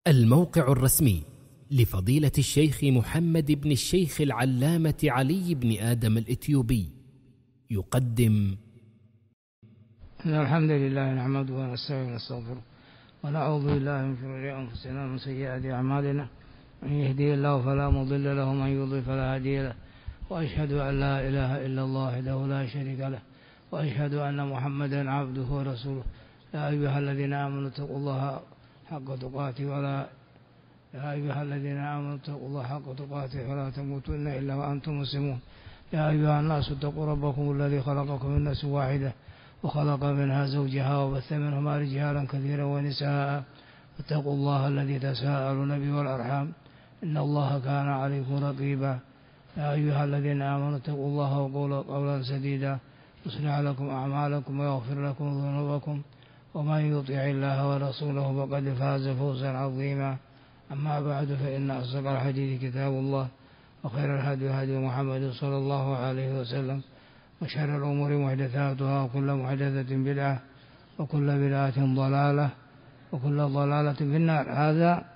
الموقع الرسمي لفضيلة الشيخ محمد بن الشيخ العلامة علي بن آدم الإثيوبي يقدم إن الحمد لله نحمده ونستعينه ونستغفره ونعوذ بالله من شرور أنفسنا ومن سيئات أعمالنا من يهدي الله فلا مضل له ومن يضلل فلا هادي له وأشهد أن لا إله إلا الله وحده لا شريك له وأشهد أن محمدا عبده ورسوله يا أيها الذين آمنوا اتقوا الله حق تقاته فلا تموتن إلا وأنتم مسلمون يا أيها الناس اتقوا ربكم الذي خلقكم من نفس واحدة وخلق منها زوجها وبث منهما رجالا كثيرا ونساء اتقوا الله الذي تساءلون به والأرحام إن الله كان عليكم رقيبا يا أيها الذين آمنوا اتقوا الله وقولوا قولا سديدا يصلح لكم أعمالكم ويغفر لكم ذنوبكم ومن يطع الله ورسوله فقد فاز فوزا عظيما أما بعد فإن أصدق الحديث كتاب الله وخير الهدي هدي محمد صلى الله عليه وسلم وشر الأمور محدثاتها وكل محدثة بدعة وكل بدعة ضلالة وكل ضلالة في النار. هذا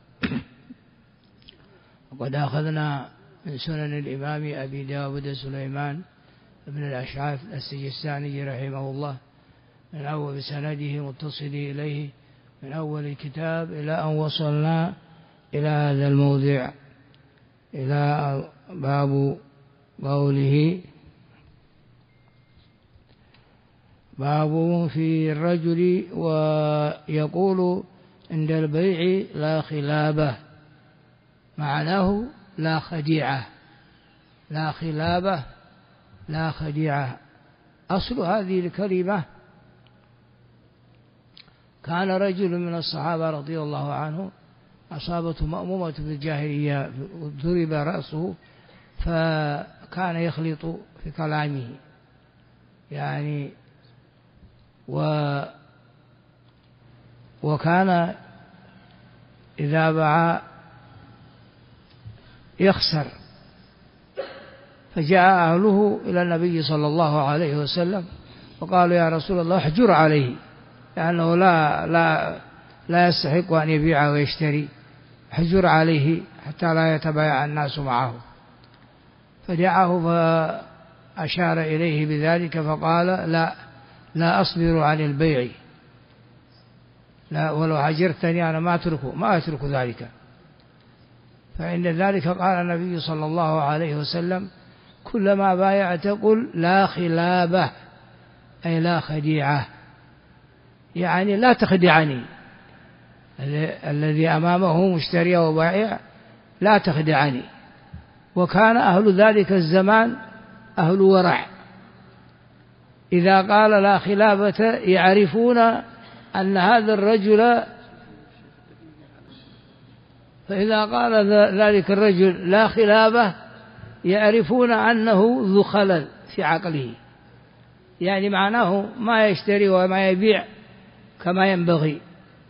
وقد أخذنا من سنن الإمام أبي داود سليمان بن الأشعث السجستاني رحمه الله من أول سنده متصل إليه من أول الكتاب إلى أن وصلنا إلى هذا الموضع إلى باب قوله باب في الرجل ويقول عند البيع لا خلابة، معناه لا خديعة، لا خلابة لا خديعة. أصل هذه الكلمة كان رجل من الصحابة رضي الله عنه أصابته مأمومة في الجاهلية ضرب رأسه فكان يخلط في كلامه يعني وكان إذا باع يخسر، فجاء أهله إلى النبي صلى الله عليه وسلم وقالوا يا رسول الله احجر عليه لأنه لا يستحق أن يبيع ويشتري، احجر عليه حتى لا يتبايع الناس معه. فدعاه فأشار إليه بذلك فقال لا أصبر عن البيع، لا ولو هجرتني أنا ما أترك ذلك. فعند ذلك قال النبي صلى الله عليه وسلم كلما بايعت قل لا خلابة أي لا خديعة، يعني لا تخدعني، الذي أمامه مشتري وبائع لا تخدعني. وكان أهل ذلك الزمان أهل ورع، إذا قال لا خلابة يعرفون أن هذا الرجل، فإذا قال ذلك الرجل لا خلابة يعرفون أنه ذو خلل في عقله، يعني معناه ما يشتري وما يبيع كما ينبغي،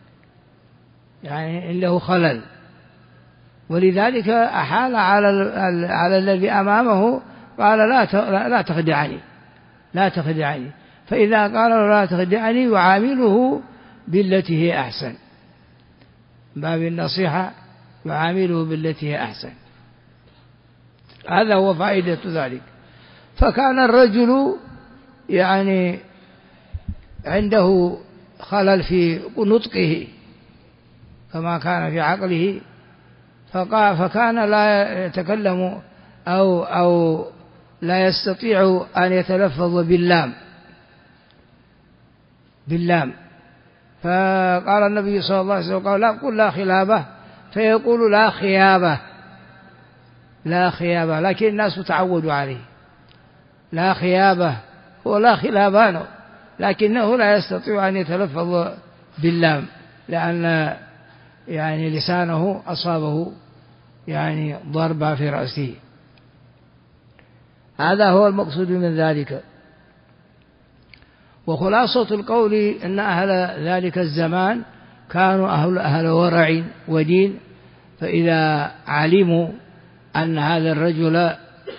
يعني عنده خلل. ولذلك أحال على الذي أمامه قال لا تخدعني لا تخدعني. فإذا قال لا تخدعني يعامله بالتي هي أحسن، باب النصيحة يعامله بالتي هي أحسن، هذا هو فائدة ذلك. فكان الرجل يعني عنده خلل في نطقه كما كان في عقله، فكان لا يتكلم أو لا يستطيع أن يتلفظ باللام. فقال النبي صلى الله عليه وسلم قال لا قل لا خلابة، فيقول لا خيابة، لكن الناس تعودوا عليه لا خيابة ولا خلابان، لكنه لا يستطيع أن يتلفظ باللام لأن يعني لسانه أصابه يعني ضربة في رأسه. هذا هو المقصود من ذلك. وخلاصة القول أن أهل ذلك الزمان كانوا أهل ورع ودين، فإذا علموا أن هذا الرجل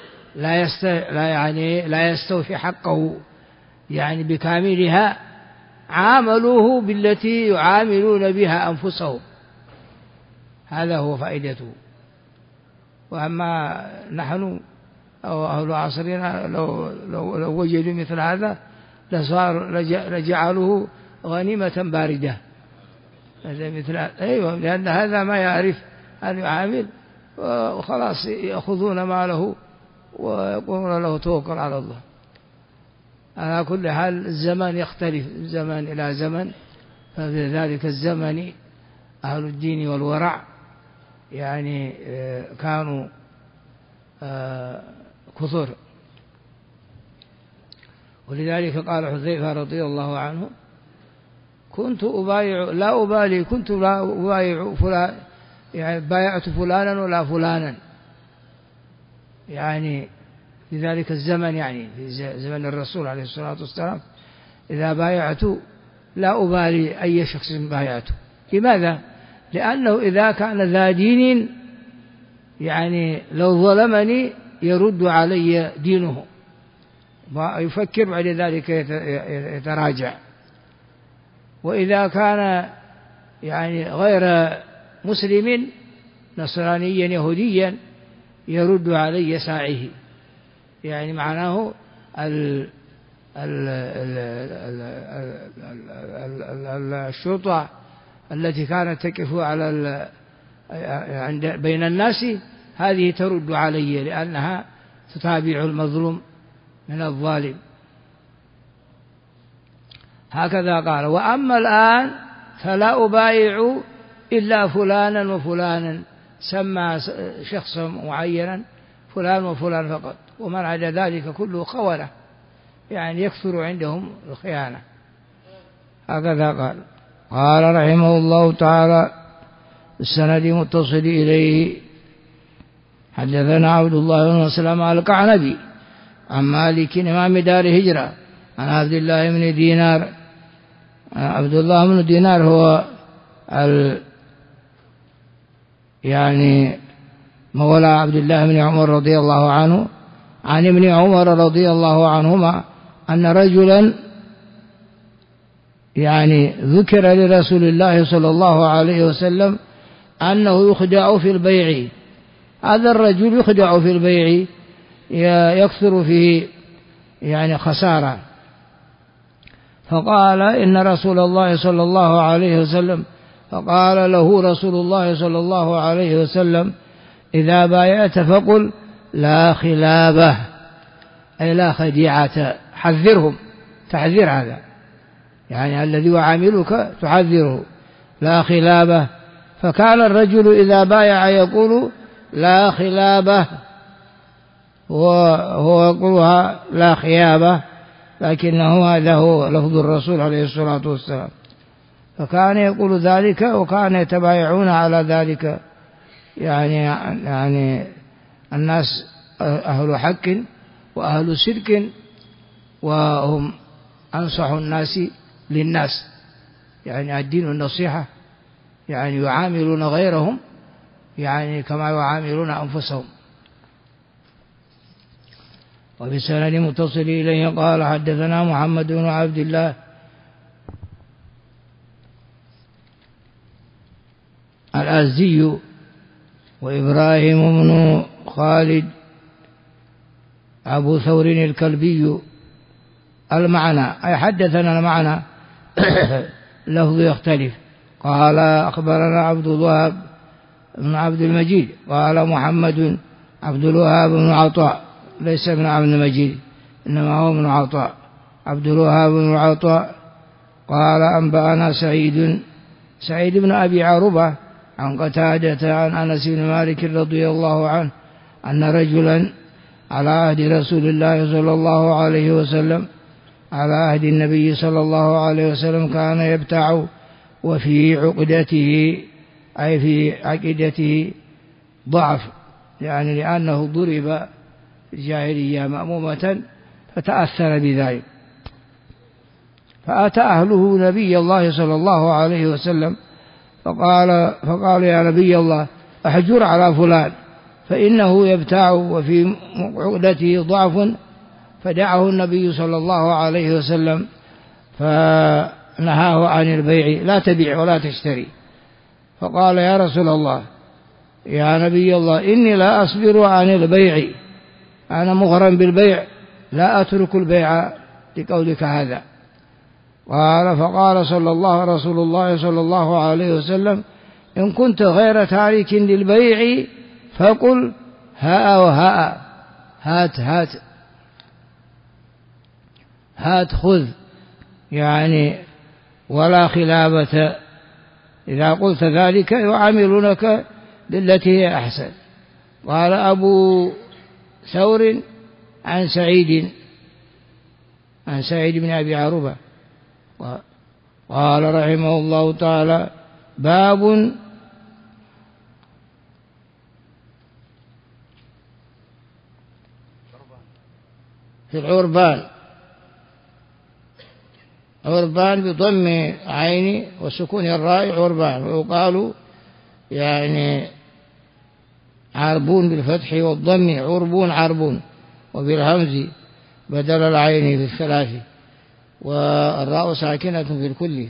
لا يستوفي حقه يعني بكاملها عاملوه بالتي يعاملون بها أنفسهم، هذا هو فائدته. وأما نحن أو أهل عصرنا لو وجدوا مثل هذا لجعلوه غنيمة باردة، مثل أيوة، لأن هذا ما يعرف أن يعامل، وخلاص يأخذون ماله ويقولون له توكل على الله. على كل حال الزمان يختلف من زمان إلى زمن، ففي ذلك الزمن أهل الدين والورع يعني كانوا كثر. ولذلك قال حذيفة رضي الله عنه: كنت أبايع لا أبالي، كنت لا أبايع فلان، يعني بايعت فلانا ولا فلانا، يعني في ذلك الزمن، يعني في زمن الرسول عليه الصلاة والسلام إذا بايعت لا أبالي أي شخص بايعته. لماذا؟ لأنه إذا كان ذا دين يعني لو ظلمني يرد علي دينه، ويفكر بعد ذلك يتراجع. وإذا كان يعني غير مسلم نصرانيا يهوديا يرد علي ساعه، يعني معناه الشرطة التي كانت تقف على بين الناس هذه ترد علي، لأنها تتابع المظلوم من الظالم. هكذا قال. وأما الآن فلا أبايع إلا فلانا وفلانا، سمى شخصا معينا فلان وفلان فقط، ومن عدا ذلك كله خونة، يعني يكثر عندهم الخيانة. هكذا قال. قال رحمه الله تعالى: السند متصل إليه حدثنا عبد الله بن مسلم القعنبي عن مالك إمام دار هجرة عن عبد الله بن دينار. عبد الله بن دينار هو يعني مولى عبد الله بن عمر رضي الله عنه، عن ابن عمر رضي الله عنهما أن رجلا يعني ذكر لرسول الله صلى الله عليه وسلم أنه يخدع في البيع. هذا الرجل يخدع في البيع، يكثر فيه يعني خسارة. فقال إن رسول الله صلى الله عليه وسلم، فقال له رسول الله صلى الله عليه وسلم: إذا بايعت فقل لا خلابة، أي لا خديعة. حذرهم تحذير، هذا يعني الذي يعاملك تحذره، لا خلابة. فكان الرجل إذا بايع يقول لا خلابة، وهو يقولها لا خيابة، لكنه هذا هو لفظ الرسول عليه الصلاة والسلام. فكان يقول ذلك، وكان يتبايعون على ذلك يعني الناس أهل حق وأهل صدق، وهم أنصح الناس للناس، يعني الدين النصيحة، يعني يعاملون غيرهم يعني كما يعاملون أنفسهم. وبسند متصل إليه قال: حدثنا محمد بن عبد الله الأزدي وإبراهيم بن خالد أبو ثور الكلبي المعنى، أي حدثنا المعنى لفظ يختلف. قال: أخبرنا عبد الوهاب بن عبد المجيد قال: محمد عبد الوهاب بن عطاء، ليس ابن عبد المجيد إنما هو ابن عطاء، عبد الوهاب بن عطاء قال: أنبأنا سعيد بن أبي عروبة عن قتادة عن أنس بن مالك رضي الله عنه أن رجلا على عهد رسول الله صلى الله عليه وسلم، على عهد النبي صلى الله عليه وسلم، كان يبتاع وفي عقدته أي في عقدته ضعف، يعني لأنه ضرب الجاهلية مأمومة فتأثر بذلك. فأتى أهله نبي الله صلى الله عليه وسلم فقال: يا نبي الله، أحجر على فلان فإنه يبتاع وفي عقدته ضعف. فدعه النبي صلى الله عليه وسلم فنهاه عن البيع، لا تبيع ولا تشتري. فقال: يا رسول الله، يا نبي الله إني لا أصبر عن البيع، أنا مغرم بالبيع لا أترك البيع لقولك هذا. قال فقال رسول الله صلى الله عليه وسلم إن كنت غير تارك للبيع فقل هاء وهاء، هات خذ، يعني ولا خلافة، إذا قلت ذلك يعاملونك بالتي هي أحسن. قال أبو ثور عن سعيد بن أبي عروبة قال رحمه الله تعالى باب في العربان، عربان بضم عين وسكون الراء عربان، ويقال يعني عربون بالفتح والضم عربون عربون، وبالهمز بدل العين في الثلاث، والراء ساكنة في الكل.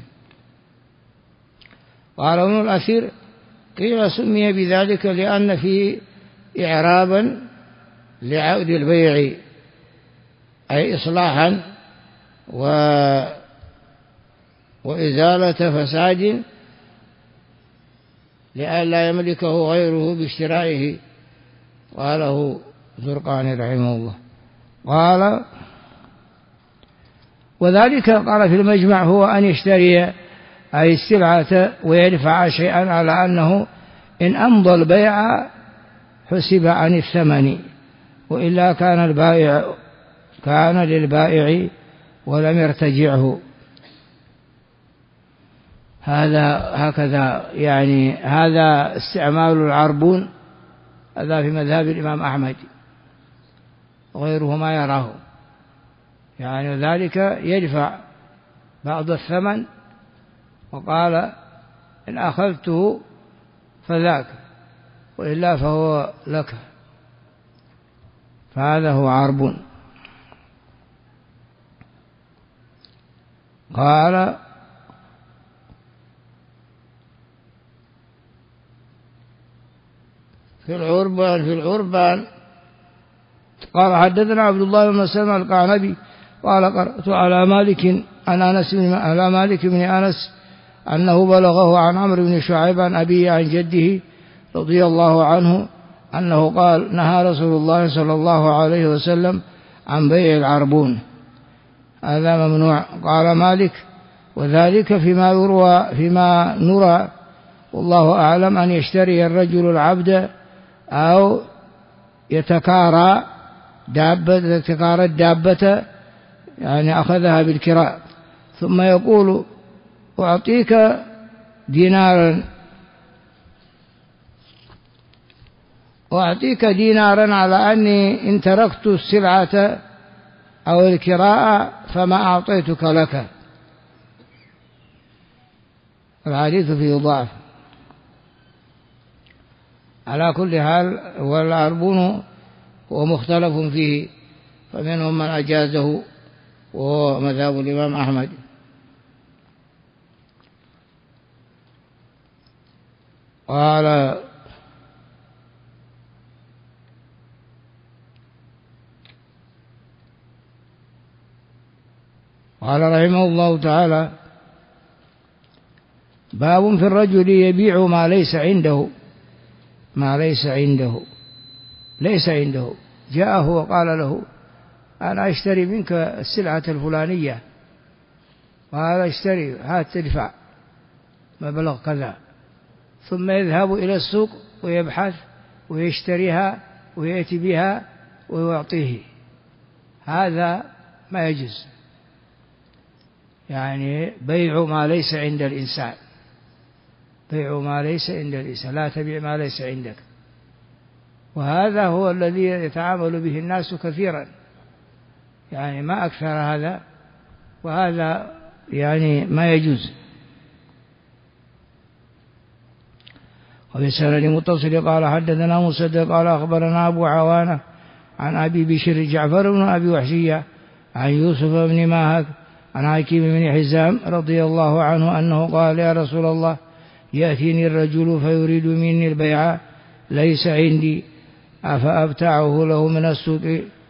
قال ابن الأثير قيل سمي بذلك لأن فيه إعرابا لعقد البيع، أي إصلاحا وإزالة فساد لئلا يملكه غيره باشترائه. قاله زرقاني رحمه الله. قال وذلك قال في المجمع هو أن يشتري أي السلعة ويدفع شيئا على أنه إن أمضى البيع حسب عن الثمن، وإلا كان للبائع ولم يرتجعه. هكذا يعني هذا استعمال العربون، هذا في مذهب الإمام أحمد، غيره ما يراه، يعني ذلك يدفع بعض الثمن، وقال إن أخذته فذاك وإلا فهو لك، فهذا هو عرب. قال في العربان قال حدثنا عبد الله بن مسلم القعنبي قال قرأت على مالك بن أنس أنه بلغه عن عمرو بن شعيب عن أبيه عن جده رضي الله عنه أنه قال نهى رسول الله صلى الله عليه وسلم عن بيع العربون، هذا ممنوع. قال مالك وذلك فيما نرى والله أعلم أن يشتري الرجل العبد أو يتكارى الدابة، يعني أخذها بالكراء، ثم يقول أعطيك دينارا على أني إن تركت السلعة أو الكراء فما أعطيتك لك. الحديث فيه ضعف. على كل حال والعربون هو مختلف فيه، فمنهم من أجازه وهو مذهب الإمام أحمد. قال رحمه الله تعالى باب في الرجل يبيع ما ليس عنده جاءه وقال له أنا أشتري منك السلعة الفلانية، قال اشتري، هات تدفع مبلغ كذا، ثم يذهب إلى السوق ويبحث ويشتريها ويأتي بها ويعطيه، هذا ما يجوز، يعني بيع ما ليس عند الإنسان، لا تبيع ما ليس عندك. وهذا هو الذي يتعامل به الناس كثيرا، يعني ما أكثر هذا، وهذا يعني ما يجوز. وفي سند متصل قال حدثنا مسدد قال أخبرنا أبو عوانة عن أبي بشر جعفر بن أبي وحشية عن يوسف بن ماهك عن حكيم بن حزام رضي الله عنه أنه قال يا رسول الله يأتيني الرجل فيريد مني البيع ليس عندي أفأبتعه له من السوق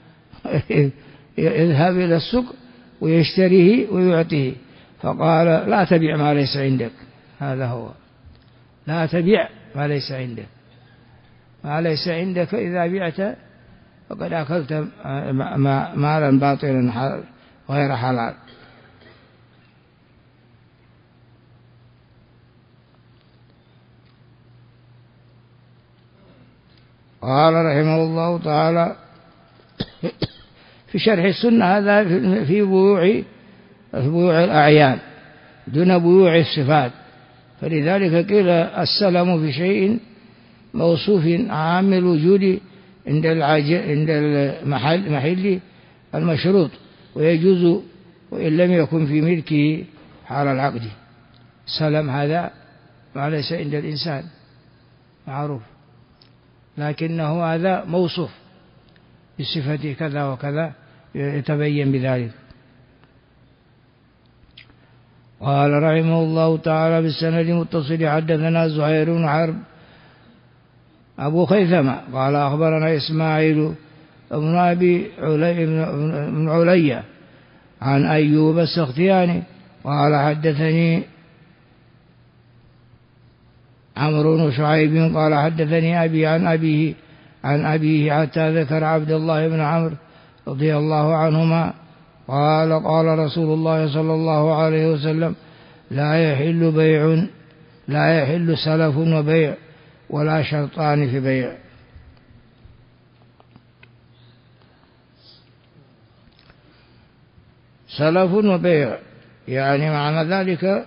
يذهب إلى السوق ويشتريه ويعطيه. فقال لا تبيع ما ليس عندك. هذا هو، لا تبيع ما ليس عندك. ما ليس عندك إذا بعت فقد أكلت مالا باطلا غير حلال. قال رحمه الله تعالى في شرح السنة هذا في بيوع الأعيان دون بيوع الصفات. فلذلك قيل السلم في شيء موصوف عام الوجود عند المحل المشروط، ويجوز وإن لم يكن في ملكه حال العقد. سلم هذا ما ليس عند الإنسان معروف، لكنه هذا موصوف بصفة كذا وكذا يتبين بذلك. قال رحمه الله تعالى بالسند المتصل حدثنا زهير بن حرب أبو خيثمة قال أخبرنا إسماعيل بن أبي علي عن أيوب السختياني قال حدثني عمرو بن شعيب قال حدثني أبي عن أبيه حتى ذكر عبد الله بن عمرو رضي الله عنهما قال قال رسول الله صلى الله عليه وسلم لا يحل سلف وبيع ولا شرطان في بيع. سلف وبيع يعني معنى ذلك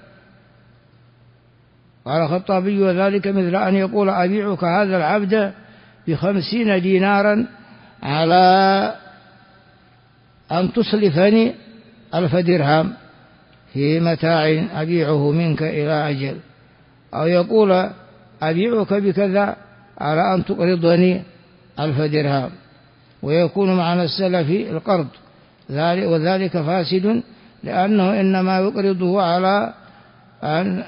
قال الخطابي وذلك مثل أن يقول أبيعك هذا العبد ب50 دينارا على أن تصلفني 1000 درهم في متاع أبيعه منك إلى أجل، أو يقول أبيعك بكذا على أن تقرضني 1000 درهم، ويكون معنى السلف القرض، وذلك فاسد لأنه إنما يقرضه على أن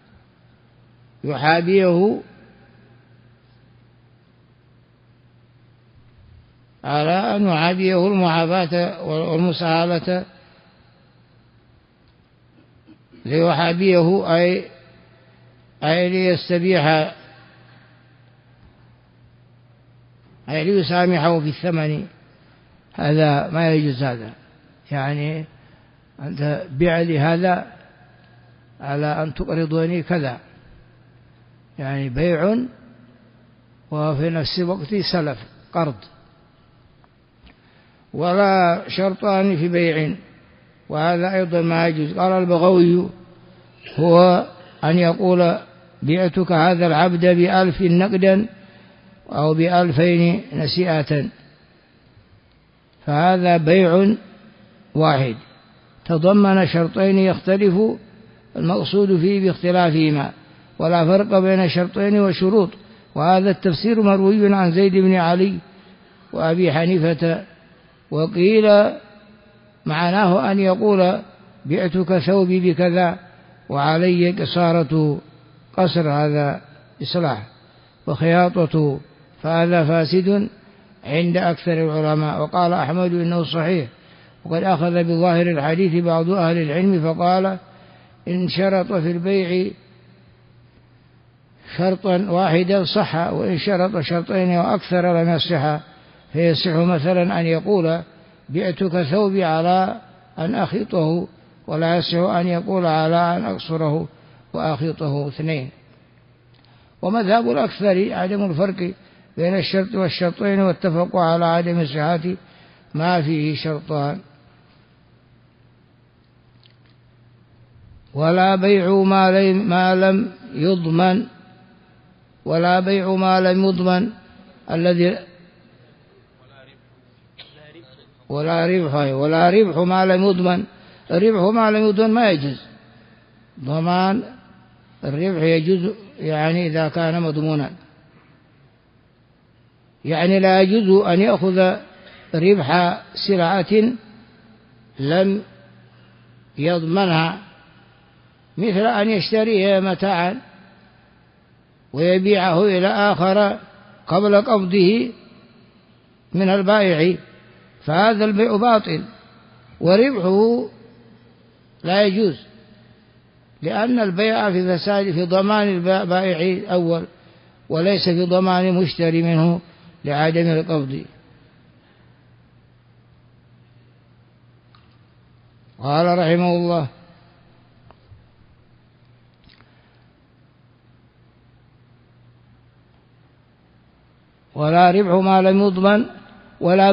يحابيه المحاباة والمساهلة، ليحابيه أي ليستبيح أي ليسامحه في الثمن. هذا ما يجوز. هذا يعني أنت بيع لي هذا على أن تقرضني كذا، يعني بيع وفي نفس الوقت سلف قرض. ولا شرطان في بيع، وهذا أيضا ما يجوز. قال البغوي هو أن يقول بعتك هذا العبد ب1000 نقدا أو ب2000 نسيئة، فهذا بيع واحد تضمن شرطين يختلف المقصود فيه باختلافهما، ولا فرق بين شرطين وشروط. وهذا التفسير مروي عن زيد بن علي وأبي حنيفة. وقيل معناه أن يقول بعتك ثوبي بكذا وعلي قصارة قصر، هذا إصلاح، وخياطته، فهذا فاسد عند أكثر العلماء. وقال أحمد إنه صحيح، وقد أخذ بظاهر الحديث بعض أهل العلم فقال إن شرط في البيع شرطا واحدا صح، وإن شرط شرطين وأكثر لم يصح. فيصح مثلا أن يقول بعتك ثوبي على أن أخيطه، ولا يصح أن يقول على أن أقصره وأخيطه 2. ومذهب الأكثر عدم الفرق بين الشرط والشرطين، واتفقوا على عدم صحة ما فيه شرطان. ولا بيع ما لم يضمن، ولا بيع ما لم يضمن الذي ولا ربح ما لم يضمن. الربح ما لم يضمن ما يجوز. ضمان الربح يجوز يعني إذا كان مضمونا، يعني لا يجوز أن يأخذ ربح سلعة لم يضمنها، مثل أن يشتري متاعا ويبيعه إلى آخر قبل قبضه من البائع فهذا البيع باطل، وربحه لا يجوز، لأن البيع في فساد في ضمان البائع أول، وليس في ضمان مشتري منه لعدم القبض. قال رحمه الله: ولا ربح ما لم يضمن، ولا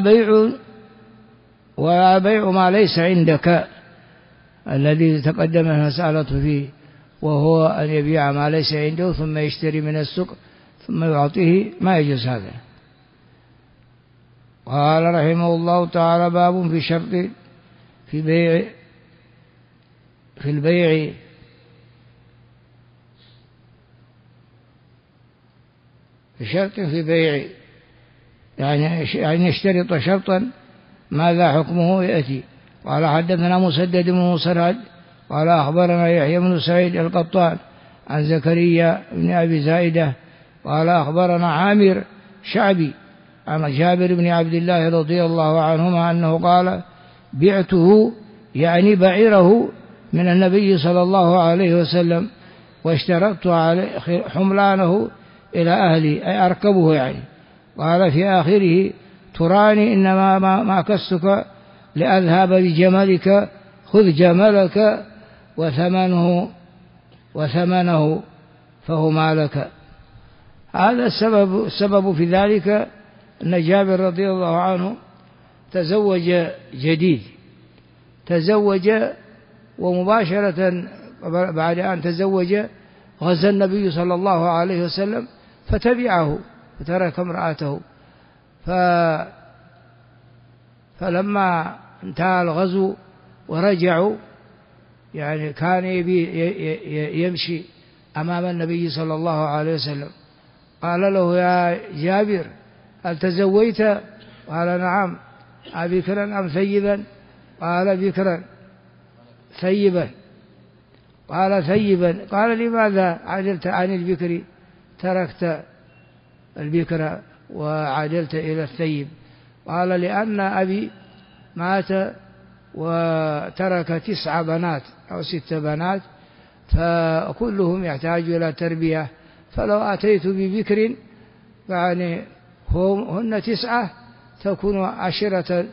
بيع ما ليس عندك، الذي تقدم المسألة فيه، وهو أن يبيع ما ليس عنده ثم يشتري من السوق ثم يعطيه، ما يجوز هذا. قال رحمه الله تعالى: باب في شرط في البيع شرط في بيع، يعني يشترط شرطا ماذا حكمه يأتي. قال: حدثنا مسدد بن مسرهد قال: أخبرنا يحيى بن سعيد القطان عن زكريا بن أبي زائدة قال: أخبرنا عامر شعبي عن جابر بن عبد الله رضي الله عنهما أنه قال: بعته، يعني بعيره، من النبي صلى الله عليه وسلم، واشترطت عليه حملانه إلى أهلي، أي أركبه يعني. قال في آخره: تراني إنما ما كستك لأذهب بجملك، خذ جملك وثمنه فهو مالك. هذا السبب في ذلك أن جابر رضي الله عنه تزوج جديد، تزوج، ومباشرة بعد أن تزوج غزا النبي صلى الله عليه وسلم فتبعه فترك امرأته، فلما انتهى الغزو ورجعوا، يعني كان يمشي أمام النبي صلى الله عليه وسلم. قال له: يا جابر هل تزوجت؟ قال: نعم. أبكرا أم ثيبا؟ قال: بكرا ثيبا. قال: ثيبا. قال: لماذا عدلت عن البكر، تركت البكر وعدلت إلى الثيب؟ قال: لأن أبي مات وترك 9 بنات أو 6 بنات، فكلهم يحتاج إلى تربية، فلو أتيت ببكر يعني هن 9 تكون 10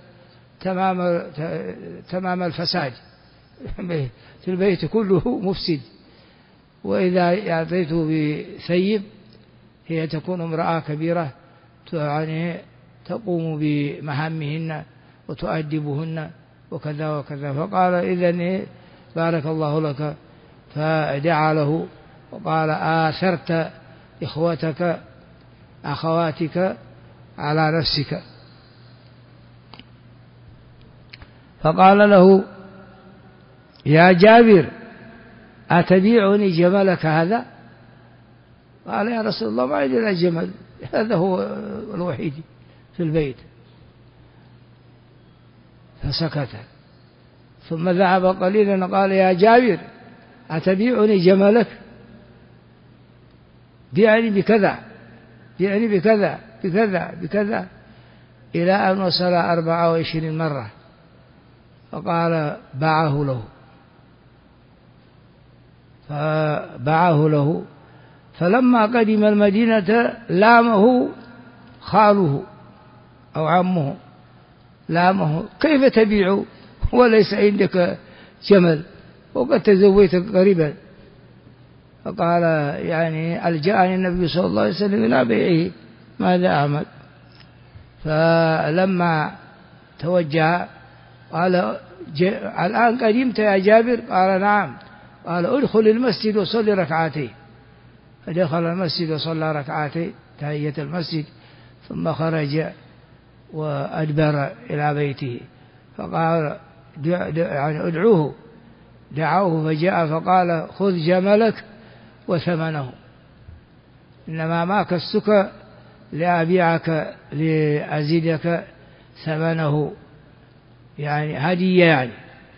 تمام الفساد في البيت كله مفسد. وإذا أتيت بثيب هي تكون امرأة كبيرة يعني تقوم بمهامهن وتؤدبهن وكذا وكذا. فقال: إذن بارك الله لك. فدعا له وقال: آثرت أخواتك على نفسك. فقال له: يا جابر أتبيعني جملك هذا؟ قال: يا رسول الله ما عندنا جمل، هذا هو الوحيد في البيت. فسكت، ثم ذهب قليلا قال: يا جابر أتبيعني جملك؟ بيعني بكذا، بيعني بكذا بكذا بكذا، إلى أن وصل 24 مرة. فقال: باعه له. فباعه له. فلما قدم المدينة لامه خاله أو عمه، لامه: كيف تبيع وليس عندك جمل وقد تزوجت قريبا؟ فقال: يعني ألجأني النبي صلى الله عليه وسلم إلى بيعه، ماذا أعمل؟ فلما توجه قال: الآن قدمت يا جابر؟ قال: نعم. قال: ادخل المسجد وصلي ركعتين. فدخل المسجد وصلى ركعتين تحية المسجد، ثم خرج وأدبر إلى بيته. فقال: يعني ادعوه. دعوه فجاء فقال: خذ جملك وثمنه، إنما ما كستك لأبيعك لأزيدك ثمنه، يعني هدية يعني.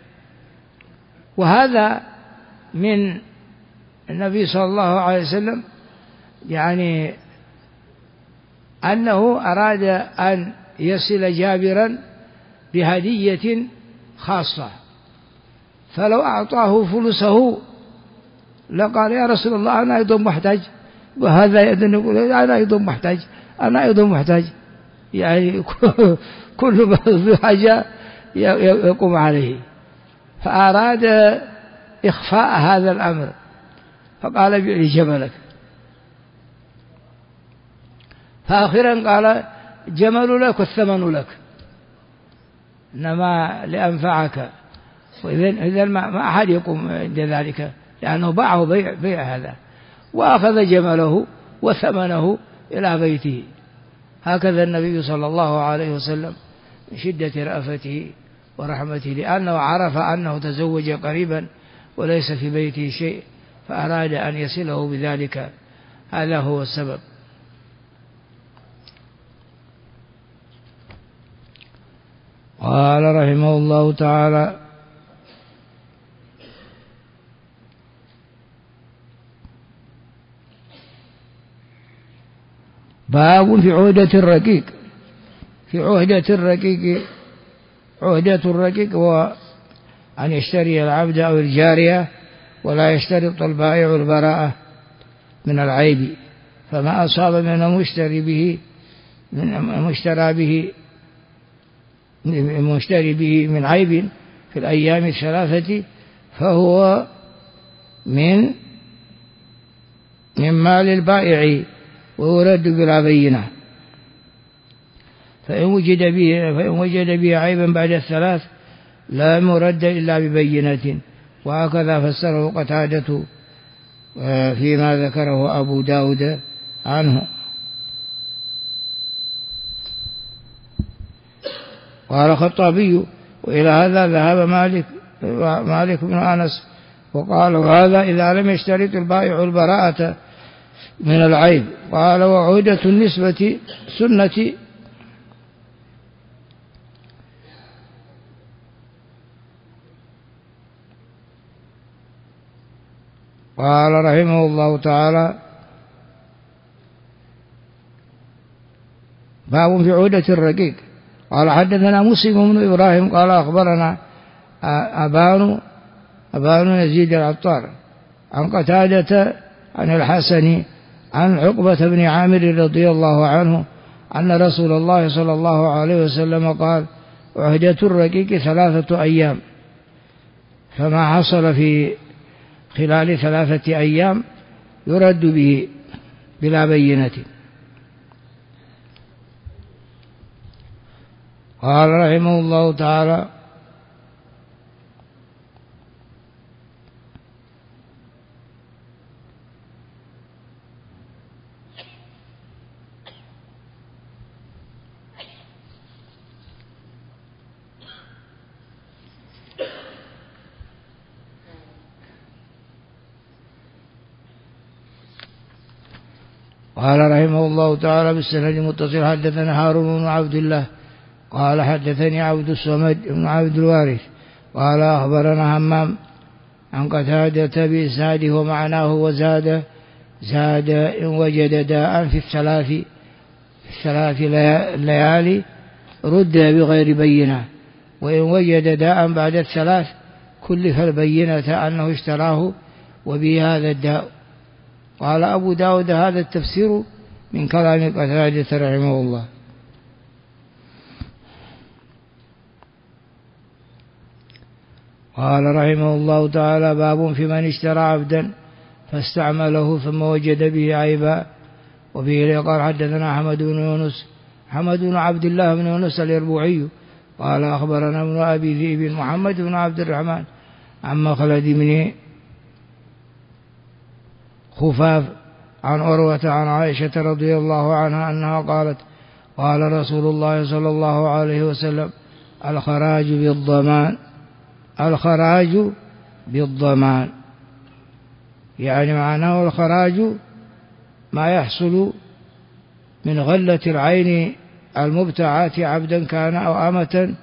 وهذا من النبي صلى الله عليه وسلم، يعني أنه أراد أن يصل جابرا بهدية خاصة، فلو أعطاه فلوسه لقال يا رسول الله أنا أيضا محتاج، وهذا يقول أنا أيضا محتاج، أنا أيضا محتاج، يعني كل ما ذو حاجة يقوم عليه. فأراد إخفاء هذا الأمر، فقال ابيع لي جملك. فآخرا قال جمل لك والثمن لك، إنما لأنفعك. وإذن ما أحد يقوم عند ذلك، لأنه باعه بيع هذا، وأخذ جمله وثمنه إلى بيته. هكذا النبي صلى الله عليه وسلم من شدة رأفته ورحمته، لأنه عرف أنه تزوج قريبا وليس في بيته شيء، فأراد أن يصله بذلك، هذا هو السبب. قال رحمه الله تعالى: باب في عهدة الرقيق. في عهدة الرقيق، عهدة الرقيق هو أن يشتري العبد أو الجارية ولا يشترط البائع البراءة من العيب، فما أصاب من المشتري به من عيب في الأيام الثلاثة فهو من مال البائع ويرد بلا بينة، فإن وجد به عيبا بعد الثلاث لا يرد إلا ببينة. وهكذا فسره قتادة فيما ذكره أبو داود عنه. قال الخطابي: وإلى هذا ذهب مالك بن أنس، وقال هذا إذا لم يشترط البائع البراءة من العيب. قال: وعهدة النسبة سنة. قال رحمه الله تعالى: باب في عهدة الرقيق. قال: حدثنا مسلم بن إبراهيم قال أخبرنا أبان يزيد العطار عن قتادة عن الحسن عن عقبة بن عامر رضي الله عنه أن رسول الله صلى الله عليه وسلم قال: عهدة الرقيق 3 أيام، فما حصل في خلال 3 أيام يرد به بلا بينة. قال رحمه الله تعالى: قال رحمه الله تعالى بالسند المتصل: حدثنا هارون بن عبد الله قال حدثني عبد الصمد بن عبد الوارث قال أخبرنا همام عن قتادة بإسناده ومعناه، وزاد إن وجد داء في الثلاث ليالي رد بغير بينة، وإن وجد داء بعد 3 كلف البينة أنه اشتراه وبه هذا الداء. قال أبو داود: هذا التفسير من كلام قتادة رحمه الله. قال رحمه الله تعالى: باب في من اشترى عبدا فاستعمله ثم وجد به عيبا. وبه قال حدثنا حمد بن عبد الله بن يونس اليربوعي قال أخبرنا ابن أبي ذئب محمد بن عبد الرحمن عن مخلد بن خفاف عن عروة عن عائشة رضي الله عنها أنها قالت: قال رسول الله صلى الله عليه وسلم: الخراج بالضمان، يعني معناه الخراج ما يحصل من غلة العين المبتاعة عبدا كان أو أمة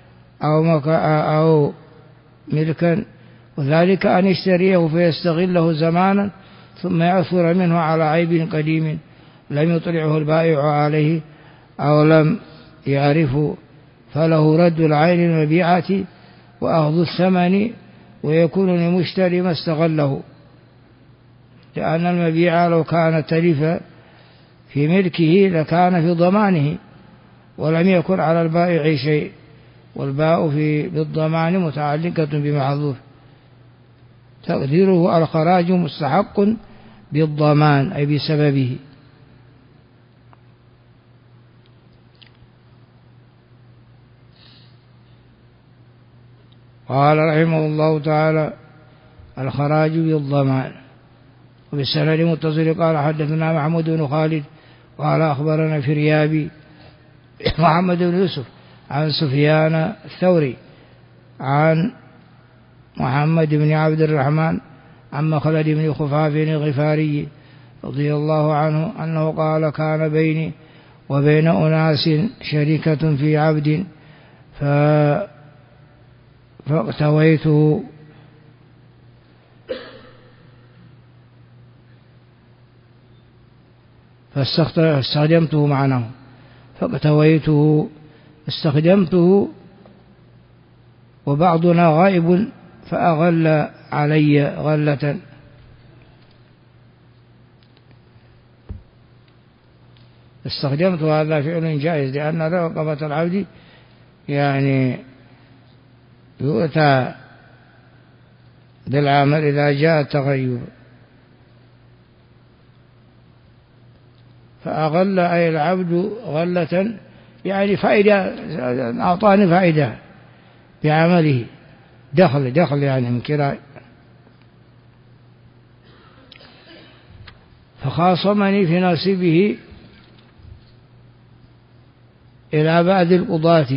أو ملكا، وذلك أن يشتريه فيستغله زمانا ثم يعثر منه على عيب قديم لم يطلعه البائع عليه أو لم يعرفه، فله رد العين المبيعة وأخذ الثمن، ويكون للمشتري ما استغله، لأن المبيع لو كان تلف في ملكه لكان في ضمانه ولم يكن على البائع شيء، والباء بالضمان متعلقة بمحذوف، تقديره الخراج مستحق بالضمان أي بسببه. قال رحمه الله تعالى: الخراج بالضمان. وبالسند متصل قال: حدثنا محمود بن خالد قال: أخبرنا فريابي محمد بن يوسف عن سفيان الثوري عن محمد بن عبد الرحمن عن مخلد بن خفاف الغفاري رضي الله عنه أنه قال: كان بيني وبين أناس شركة في عبد فاقتويته فاستخدمته معناه، فاقتويته استخدمته وبعضنا غائب فأغل علي غلة. استخدمت هذا فعل جائز، لأن رقبة العبد يعني يؤتى بالعمل إذا جاء التغير. فأغل أي العبد غلة يعني فائدة، أعطاني فائدة بعمله، دخل يعني من كراء. فخاصمني في نصيبه إلى بعد القضاة،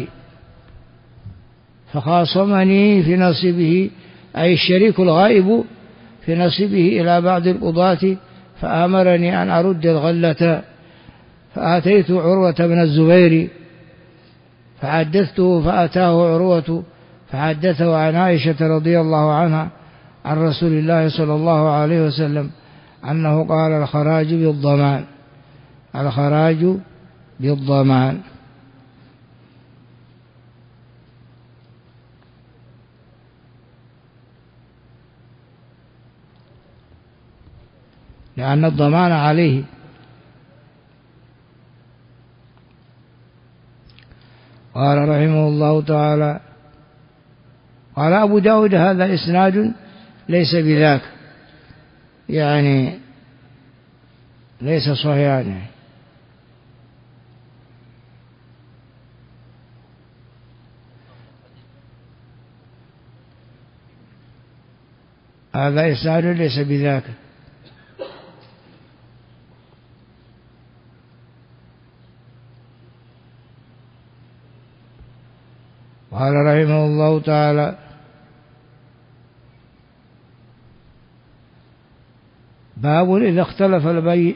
فخاصمني في نصيبه أي الشريك الغائب في نصيبه إلى بعد القضاة، فآمرني أن أرد الغلة، فآتيت عروة بن الزبير فحدثته، فأتاه عروة فحدثه عن عائشة رضي الله عنها عن رسول الله صلى الله عليه وسلم أنه قال: الخراج بالضمان، الخراج بالضمان. لأن الضمان عليه. قال رحمه الله تعالى: قال أبو داود: هذا إسناد ليس بذاك، يعني ليس صحيحا. هذا إسناد ليس بذاك. قال رحمه الله تعالى: باب إذا اختلف البيع.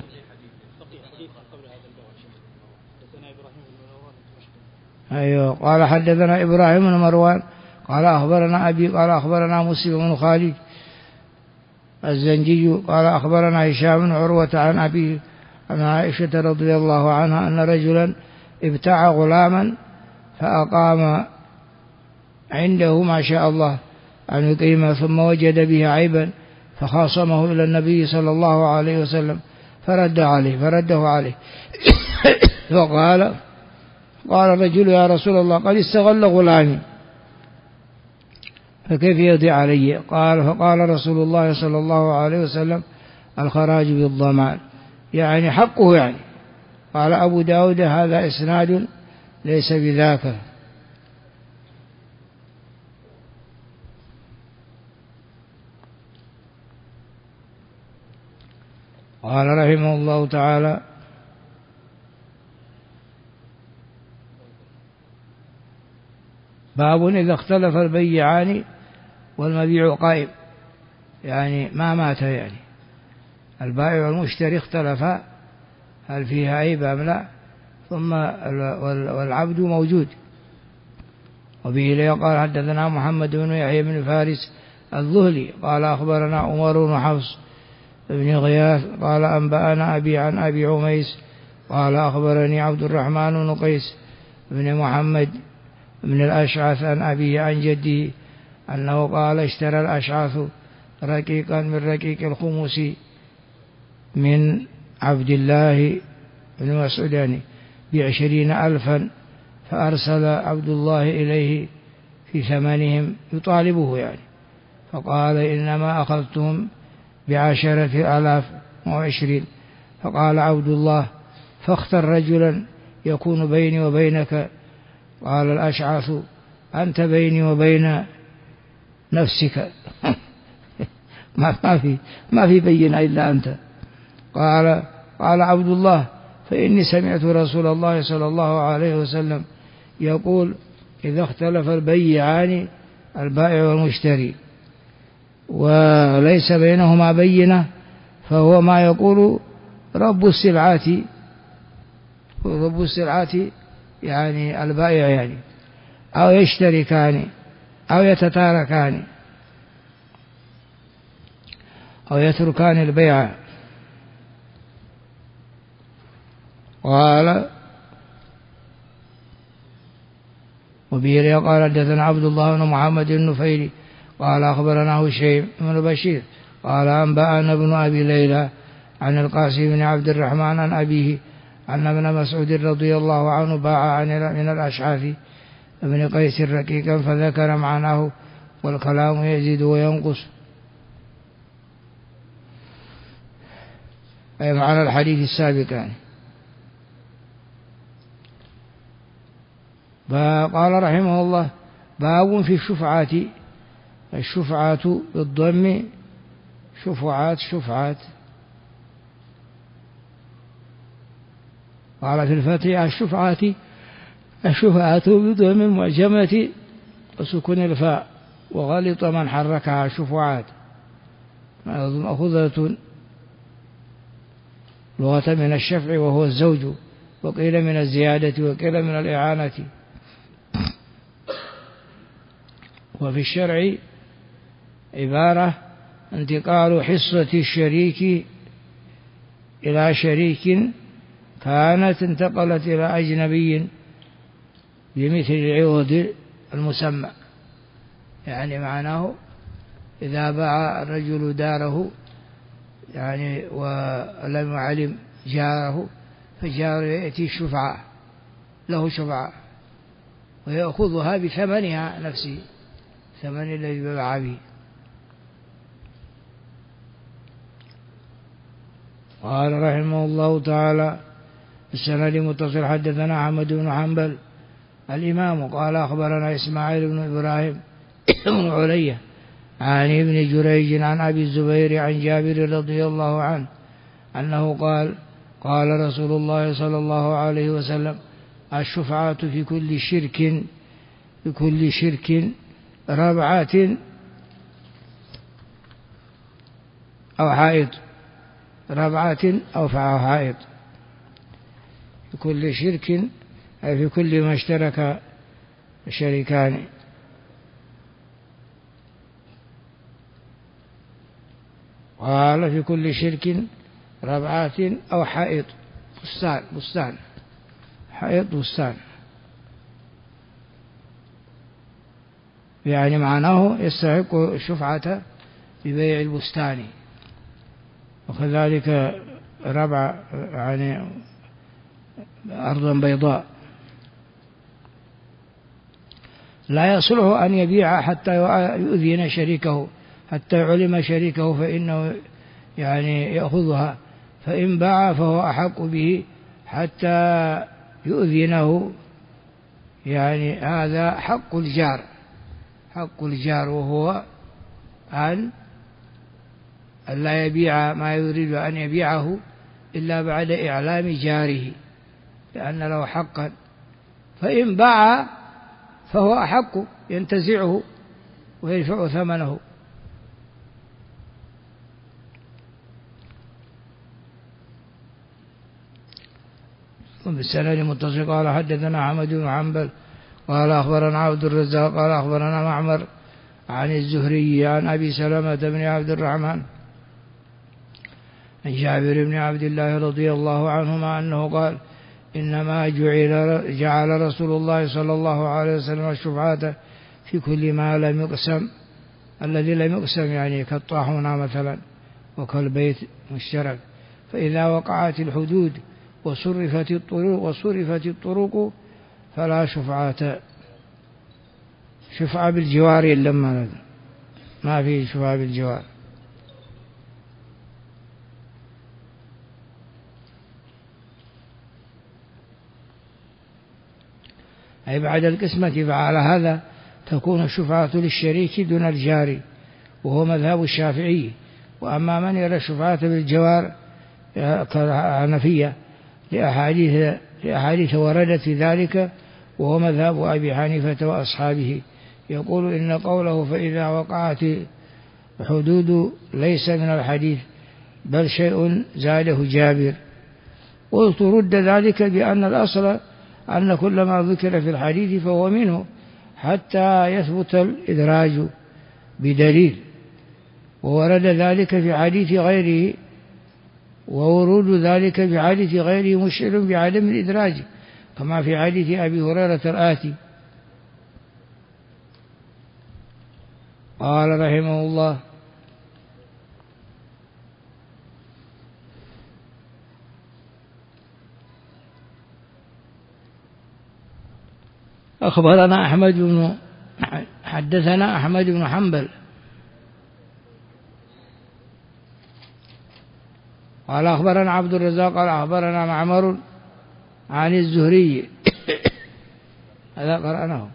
أيوه. قال: حدثنا إبراهيم بن مروان قال: أخبرنا أبي قال: أخبرنا مسلم بن خالد الزنجي قال: أخبرنا هشام بن عروة عن أبيه عن عائشة رضي الله عنها أن رجلا ابتاع غلاما فأقام عنده ما شاء الله أن يقيم، ثم وجد به عيبا فخاصمه إلى النبي صلى الله عليه وسلم فرده عليه قال الرجل: يا رسول الله، قد استغل غلامي فكيف يقضي علي؟ فقال رسول الله صلى الله عليه وسلم: الخراج بالضمان، يعني حقه يعني. قال أبو داود: هذا إسناد ليس بذاك. قال رحمه الله تعالى: باب إذا اختلف البيعان والمبيع قائم، يعني ما مات، يعني البائع والمشتري اختلفا هل فيها عيب أم لا، ثم والعبد موجود. وبه قال: حدثنا محمد بن يحيى بن فارس الذهلي قال: أخبرنا عمر بن حفص بن غياث قال أنبأنا أبي عن أبي عميس قال أخبرني عبد الرحمن بن قيس بن محمد بن الأشعث عن أبيه عن جده أنه قال اشترى الأشعث رقيقا من رقيق الخمس من عبد الله بن مسعود ب20,000 فأرسل عبد الله إليه في ثمنهم يطالبه يعني، فقال إنما أخذتهم ب10,020. فقال عبد الله فاختر رجلا يكون بيني وبينك. قال الأشعث أنت بيني وبين نفسك ما في بينة إلا أنت. قال عبد الله فإني سمعت رسول الله صلى الله عليه وسلم يقول إذا اختلف البيعان البائع والمشتري وليس بينهما بينة فهو ما يقول رب السلعات يعني البائع يعني، أو يشتركان أو يتتاركان أو يتركان البيع. قال وبه قال حدثنا عبد الله بن محمد النفيلي قال أخبرنا هشيم بن بشير قال أنبأنا ابن أبي ليلى عن القاسم بن عبد الرحمن عن أبيه أن ابن مسعود رضي الله عنه باع من الأشعث بن قيس رقيقا فذكر معناه والكلام يزيد وينقص، أي معنى الحديث السابق يعني. قال رحمه الله باب في الشفعات. الشفعات بالضم شفعات. قال في الفتح الشفعات بضم المعجمة وسكون الفاء وغلط من حركها شفعات مأخوذة لغة من الشفع وهو الزوج، وقيل من الزيادة وقيل من الإعانة. وفي الشرع عبارة انتقال حصة الشريك إلى شريك كانت انتقلت إلى أجنبي بمثل العوض المسمى، يعني معناه إذا باع الرجل داره يعني ولم يعلم جاره فجاره يأتي الشفعة له شفعة ويأخذها بثمنها نفسه، ثمن الذي باع به. قال رحمه الله تعالى السند متصل حدثنا أحمد بن حنبل الإمام قال أخبرنا إسماعيل بن إبراهيم بن علية عن ابن جريج عن أبي الزبير عن جابر رضي الله عنه أنه قال رسول الله صلى الله عليه وسلم الشفعة في كل شرك ربعة أو حائط، ربعة أو حائط، في كل شرك أي في كل ما اشترك شريكان. قال في كل شرك ربعة أو حائط، بستان حائط بستان، يعني معناه يستحق الشفعة ببيع البستان. وكذلك ربع يعني أرضا بيضاء لا يصلح أن يبيع حتى يؤذن شريكه، حتى علم شريكه فإنه يعني يأخذها، فإن باع فهو أحق به حتى يؤذنه، يعني هذا حق الجار وهو أن لا يبيع ما يريد أن يبيعه إلا بعد إعلام جاره لأن له حقا، فإن باع فهو أحق ينتزعه ويدفع ثمنه. وبالسند متصل قال حدثنا أحمد بن حنبل قال أخبرنا عبد الرزاق قال أخبرنا معمر عن الزهري عن أبي سلمة بن عبد الرحمن عن جابر بن عبد الله رضي الله عنهما أنه قال إنما جعل رسول الله صلى الله عليه وسلم الشفعة في كل ما لم يقسم، الذي لم يقسم يعني كالطاحونة مثلا وكالبيت مشترك، فإذا وقعت الحدود وصرفت الطرق فلا شفعة. شفعة بالجوار لما ما في شفعة بالجوار. أي بعد القسمة، فعلى هذا تكون الشفعة للشريك دون الجار، وهو مذهب الشافعي. وأما من يرى الشفعة بالجوار كالحنفية لأحاديث وردت في ذلك، وهو مذهب أبي حنيفة وأصحابه. يقول إن قوله فإذا وقعت حدود ليس من الحديث، بل شيء زاده جابر. قلت رد ذلك بأن الأصل أن كل ما ذكر في الحديث فهو منه حتى يثبت الإدراج بدليل، وورد ذلك في حديث غيره، وورود ذلك في حديث غيره مشعر بعدم الإدراج، كما في حديث أبي هريرة الآتي. قال رحمه الله: حدثنا أحمد بن حنبل قال أخبرنا عبد الرزاق قال أخبرنا معمر عن الزهري هذا قرأناه.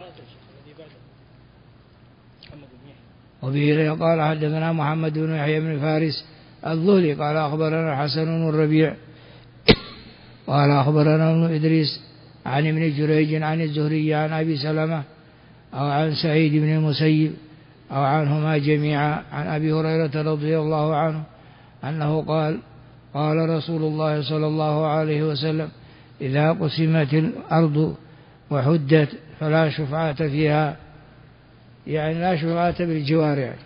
وبه قال حدثنا محمد بن يحيى بن فارس الذهلي قال أخبرنا حسن بن الربيع قال أخبرنا ابن إدريس عن ابن جريج عن الزهري عن أبي سلمة أو عن سعيد بن المسيب أو عنهما جميعا عن أبي هريرة رضي الله عنه أنه قال: قال رسول الله صلى الله عليه وسلم: إذا قسمت الأرض وحدت فلا شفعة فيها، يعني لا شفعة بالجوار يعني.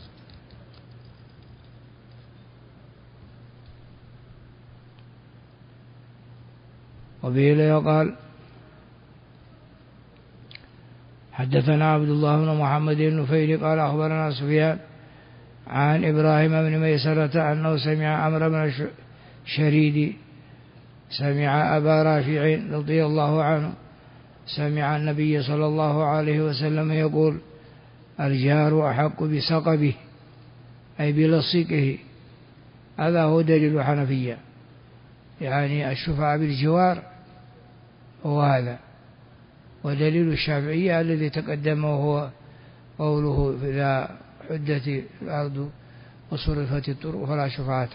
وبه قال حدثنا عبد الله بن محمد النفيلي قال أخبرنا سفيان عن إبراهيم بن ميسرة أنه سمع عمرو بن شريد سمع أبا رافع رضي الله عنه سمع النبي صلى الله عليه وسلم يقول: الجار أحق بسقبه، أي بلصيقه. هذا هو دليل الحنفية، يعني الشفعة بالجوار هو هذا. ودليل الشافعية الذي تقدم وهو قوله: إذا حدت الأرض وصرفت الطرق فلا شفعة.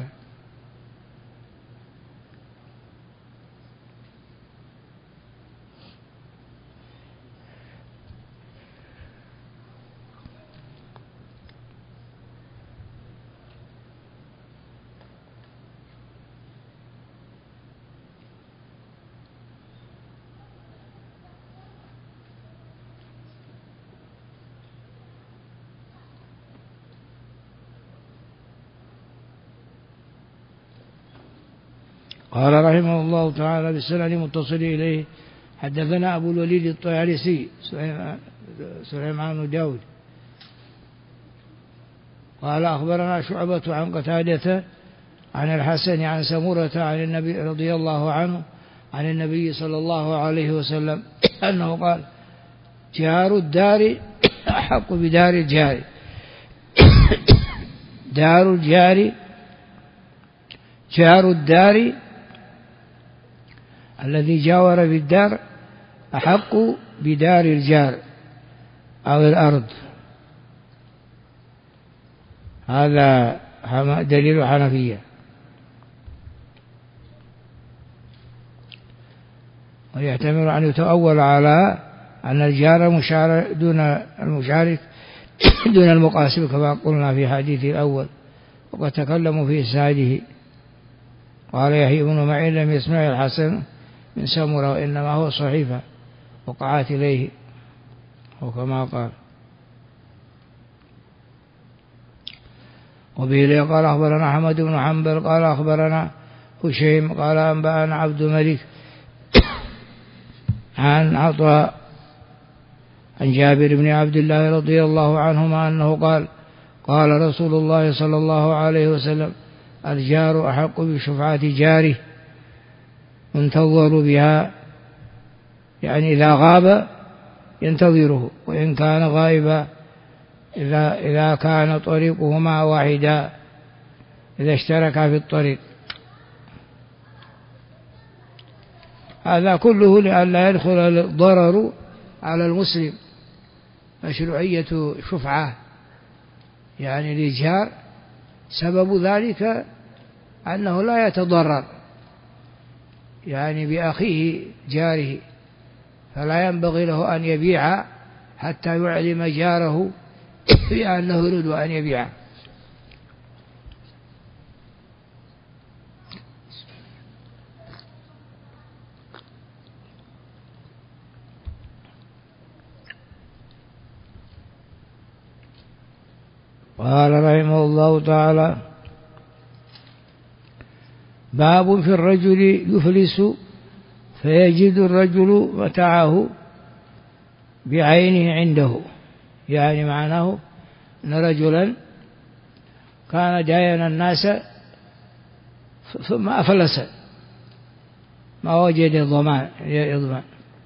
قال رحمه الله تعالى بالسند متصل إليه: حدثنا أبو الوليد الطيالسي سليمان بن داود قال أخبرنا شعبة عن قتادة عن الحسن عن سمرة عن النبي رضي الله عنه عن النبي صلى الله عليه وسلم أنه قال: جار الدار أحق بدار الجار. جار الدار الذي جاور في الدار أحق بدار الجار أو الأرض. هذا دليل حنفية. ويحتمل أن يتأول على أن الجار دون المشارك دون المقاسم كما قلنا في حديث الأول، وقد تكلموا في إسناده. قال يحيى بن معين: لم يسمع الحسن من سمرة، وإنما هو صحيفة وقعت إليه، وكما قال. وبه قال أخبرنا أحمد بن حنبل قال أخبرنا هشيم قال أنبأنا عبد الملك عن عطاء عن جابر بن عبد الله رضي الله عنهما أنه قال قال رسول الله صلى الله عليه وسلم الجار أحق بشفعة جاره ينتظر بها، يعني إذا غاب ينتظره وإن كان غائبا، إذا كان طريقهما واحدا، إذا اشتركا في الطريق. هذا كله لئلا يدخل الضرر على المسلم. مشروعية شفعة يعني للجار سبب ذلك أنه لا يتضرر يعني بأخيه جاره، فلا ينبغي له أن يبيع حتى يعلم جاره بأنه يريد أن يبيع. قال رحمه الله تعالى باب في الرجل يفلس فيجد الرجل متاعه بعينه عنده، يعني معناه أن رجلا كان داين الناس ثم أفلس ما وجد يضمن،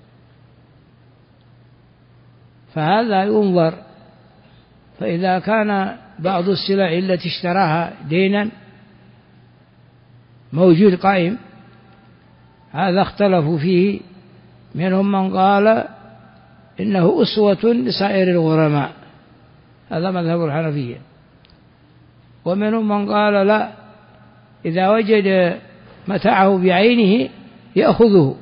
فهذا ينظر، فإذا كان بعض السلع التي اشتراها دينا موجود قائم، هذا اختلفوا فيه، منهم من قال إنه أسوة لسائر الغرماء، هذا مذهب الحنفية، ومنهم من قال لا، إذا وجد متاعه بعينه يأخذه.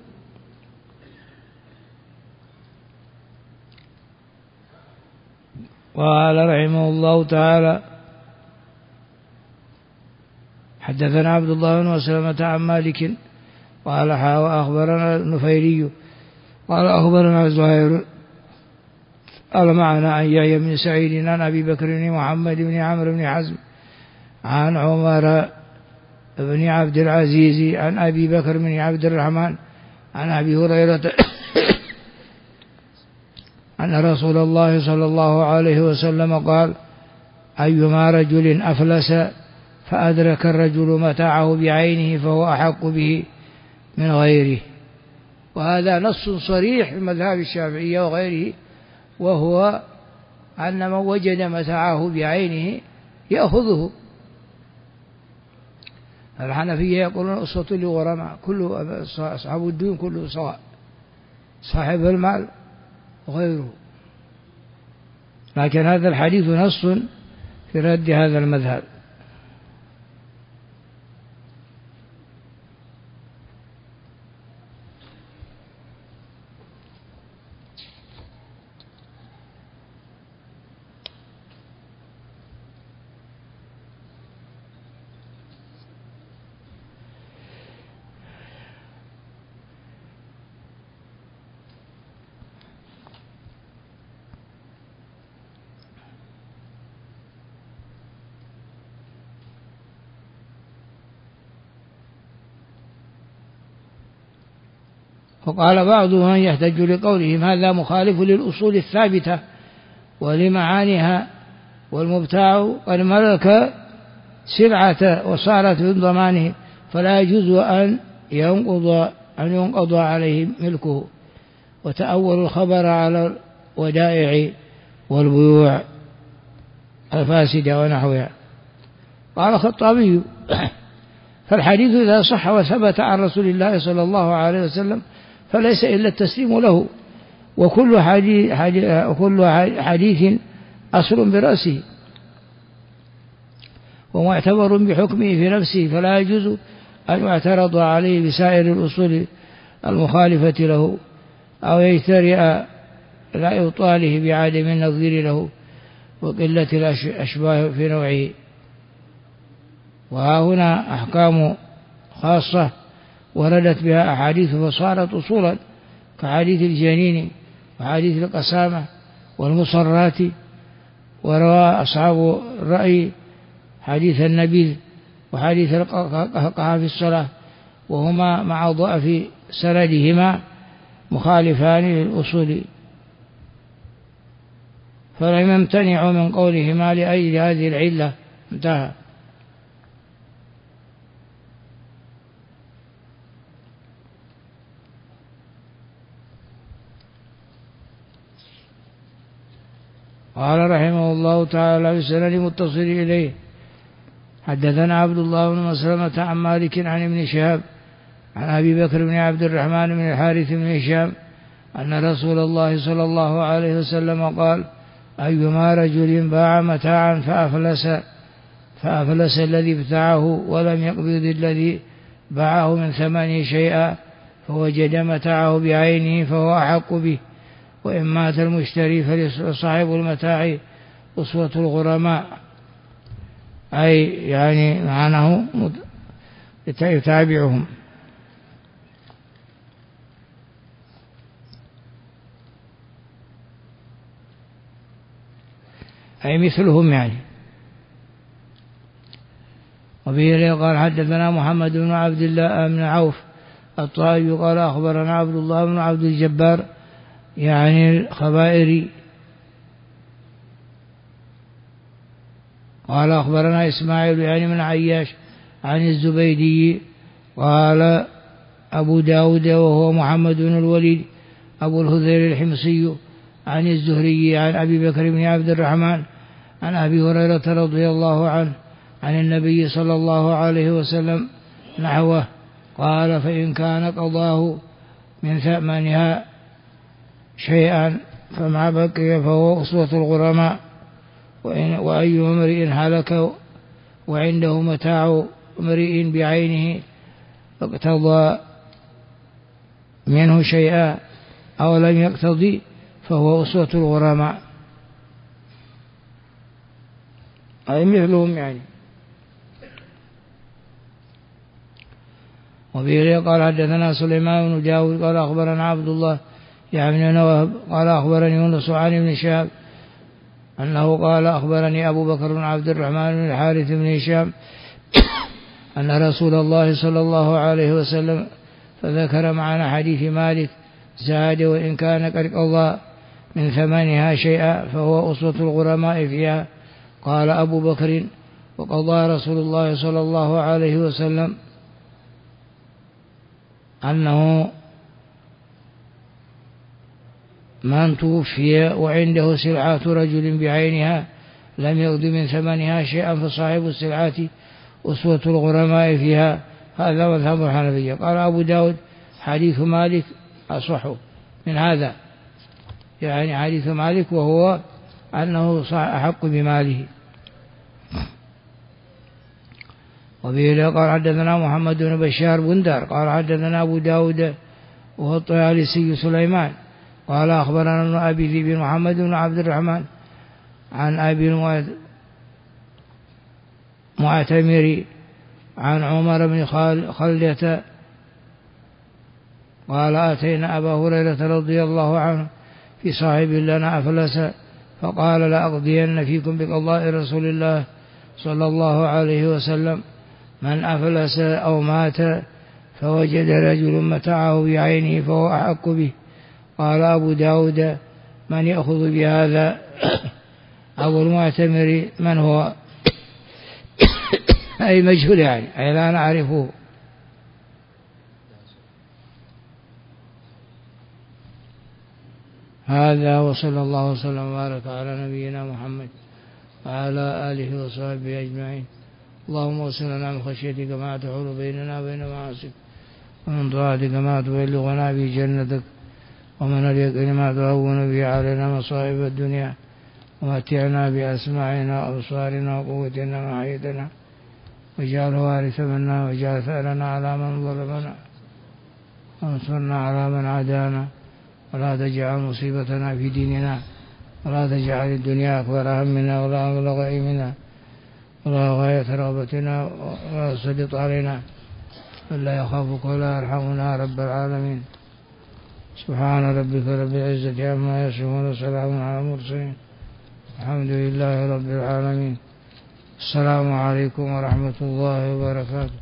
قال رحمه الله تعالى حدثنا عبد الله بن مسلمة عن مالك قال وأخبرنا النفيلي قال أخبرنا زهير قال معنا عن يحيى بن سعيد عن أبي بكر بن محمد بن عمرو بن حزم عن عمر بن عبد العزيز عن أبي بكر بن عبد الرحمن عن أبي هريرة أن رسول الله صلى الله عليه وسلم قال أيما رجل أفلس فأدرك الرجل متاعه بعينه فهو أحق به من غيره. وهذا نص صريح في مذهب الشافعية وغيره، وهو أن من وجد متاعه بعينه يأخذه. الحنفية يقولون أسوة لغرماء، كل أصحاب الدين كله سواء، صاحب المال وغيره، لكن هذا الحديث نص في رد هذا المذهب. وقال بعضهم يحتج لقولهم هذا مخالف للأصول الثابتة ولمعانيها، والمبتاع قد ملك سلعة وصارت من ضمانه، فلا يجوز أن ينقض عليه ملكه. وتأول الخبر على الودائع والبيوع الفاسدة ونحوها. قال الخطابي فالحديث إذا صح وثبت عن رسول الله صلى الله عليه وسلم فليس إلا التسليم له، وكل حديث أصل برأسه ومعتبر بحكمه في نفسه، فلا يجوز أن يعترض عليه بسائر الأصول المخالفة له أو يجترئ لا إبطاله بعدم النظير له وقلة الأشباه في نوعه. وها هنا أحكام خاصة وردت بها أحاديث فصارت أصولا كحديث الجنين وحديث القسامة والمصرات. وروى أصحاب الرأي حديث النبيذ وحديث القهقه في الصلاة، وهما مع ضعف سندهما مخالفان للأصول، فلم يمتنعوا من قولهما لأجل هذه العلة. انتهى. قال رحمه الله تعالى بسند متصل إليه: حدثنا عبد الله بن مسلمة عن مالك عن ابن شهاب عن أبي بكر بن عبد الرحمن بن الحارث بن هشام أن رسول الله صلى الله عليه وسلم قال: أيما رجل باع متاعا فأفلس الذي ابتاعه ولم يقبض الذي باعه من ثمنه شيئا فوجد متاعه بعينه فهو أحق به، وإن مات المشتري فصاحب المتاع أسوة الغرماء، أي يعني معناه يتابعهم. أي مثلهم يعني. وبه قال: حدثنا محمد بن عبد الله بن عوف الطائي قال: أخبرنا عبد الله بن عبد الجبار يعني الخبائري قال: أخبرنا إسماعيل يعني من عياش عن الزبيدي قال أبو داود وهو محمد بن الوليد أبو الهذيل الحمصي عن الزهري عن أبي بكر بن عبد الرحمن عن أبي هريرة رضي الله عنه عن النبي صلى الله عليه وسلم نحوه قال: فإن كان قضاه من ثمنها شيئا فما بقي فهو أسوة الغرماء، وأي امرئ هلك وعنده متاع امرئ بعينه اقتضى منه شيئا أو لم يقتضي فهو أسوة الغرماء، أي مثلهم يعني. وبه قال: حدثنا سليمان بن داود قال: أخبرنا عبد الله يعني نواب قال: أخبرني يونس عن ابن شهاب أنه قال: أخبرني أبو بكر بن عبد الرحمن بن الحارث بن هشام أن رسول الله صلى الله عليه وسلم فذكر معنا حديث مالك زاد: وإن كان قد قضى من ثمنها شيئا فهو أسوة الغرماء فيها. قال أبو بكر: وقضى رسول الله صلى الله عليه وسلم أنه من توفي وعنده سلعة رجل بعينها لم يقض من ثمنها شيئا فصاحب السلعة أسوة الغرماء فيها. هذا مذهب الحنفية. قال أبو داود: حديث مالك أصح من هذا، يعني حديث مالك وهو أنه أحق بماله. وبه قال: حدثنا محمد بن بشار بندر قال: حدثنا أبو داود وهو الطيالسي سليمان قال: أخبرنا ابن أبي ذئب محمد بن عبد الرحمن عن أبي المعتمر عن عمر بن خلدة قال: أتينا أبا هريرة رضي الله عنه في صاحب لنا أفلس فقال: لأقضين فيكم بقضاء رسول الله صلى الله عليه وسلم: من أفلس أو مات فوجد رجل متاعه بعينه فهو أحق به. قال أبو داود: من يأخذ بهذا؟ أبو المعتمر من هو؟ أي مجهول يعني، أي لا نعرفه. هذا وصلى الله وسلم وبارك على نبينا محمد وعلى آله وصحبه أجمعين. اللهم وصل لنا من خشيتك ما تحول بيننا وبين معاصيك، ومن طاعتك ما تبلغنا به جنتك، ومن اليقين ما تهون به علينا مصائب الدنيا، ومتعنا بأسماعنا وأبصارنا وقوتنا ما أحييتنا، واجعله وارث منا، واجعل ثأرنا على من ظلمنا، وانصرنا على من عادانا، ولا تجعل مصيبتنا في ديننا، ولا تجعل الدنيا أكبر همنا ولا مبلغ علمنا ولا غاية رغبتنا، ولا تسلط علينا من لا يخافك ولا يرحمنا رب العالمين. سبحان ربك رب العزة عما يصفون وسلام على المرسلين، الحمد لله رب العالمين. السلام عليكم ورحمة الله وبركاته.